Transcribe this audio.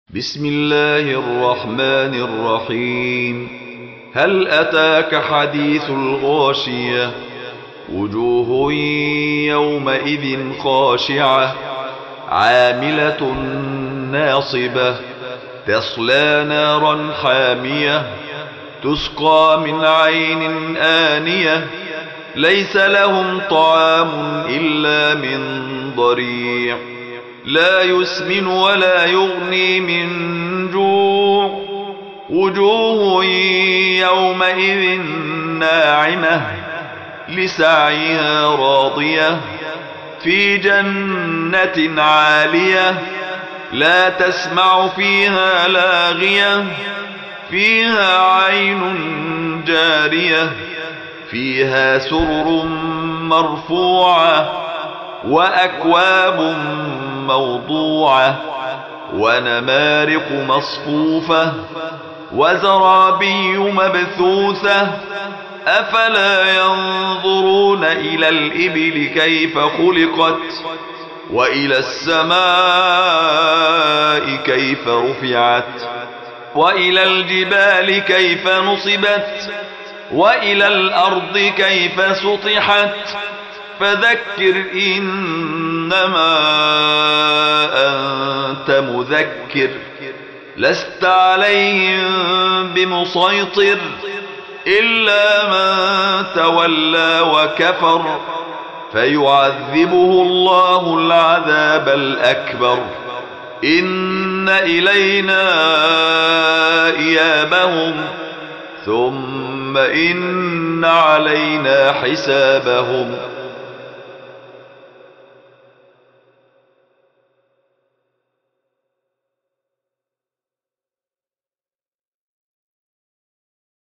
بسم الله الرحمن الرحيم. هل أتاك حديث الغاشية؟ وجوه يومئذ خاشعة عاملة ناصبة تصلى نارا حامية تسقى من عين آنية ليس لهم طعام إلا من ضريع لا يسمن ولا يغني من جوع. وجوه يومئذ ناعمة لسعيها راضية في جنة عالية لا تسمع فيها لاغية فيها عين جارية فيها سرر مرفوعة وأكواب موضوعة ونمارق مصفوفة وزرابي مبثوثة أفلا ينظرون إلى الإبل كيف خلقت وإلى السماء كيف رفعت وإلى الجبال كيف نصبت وإلى الأرض كيف سطحت فذكر إنما أنت مذكر لست عليهم بمسيطر إلا من تولى وكفر فيعذبه الله العذاب الأكبر إن إلينا إيابهم ثم إن علينا حسابهم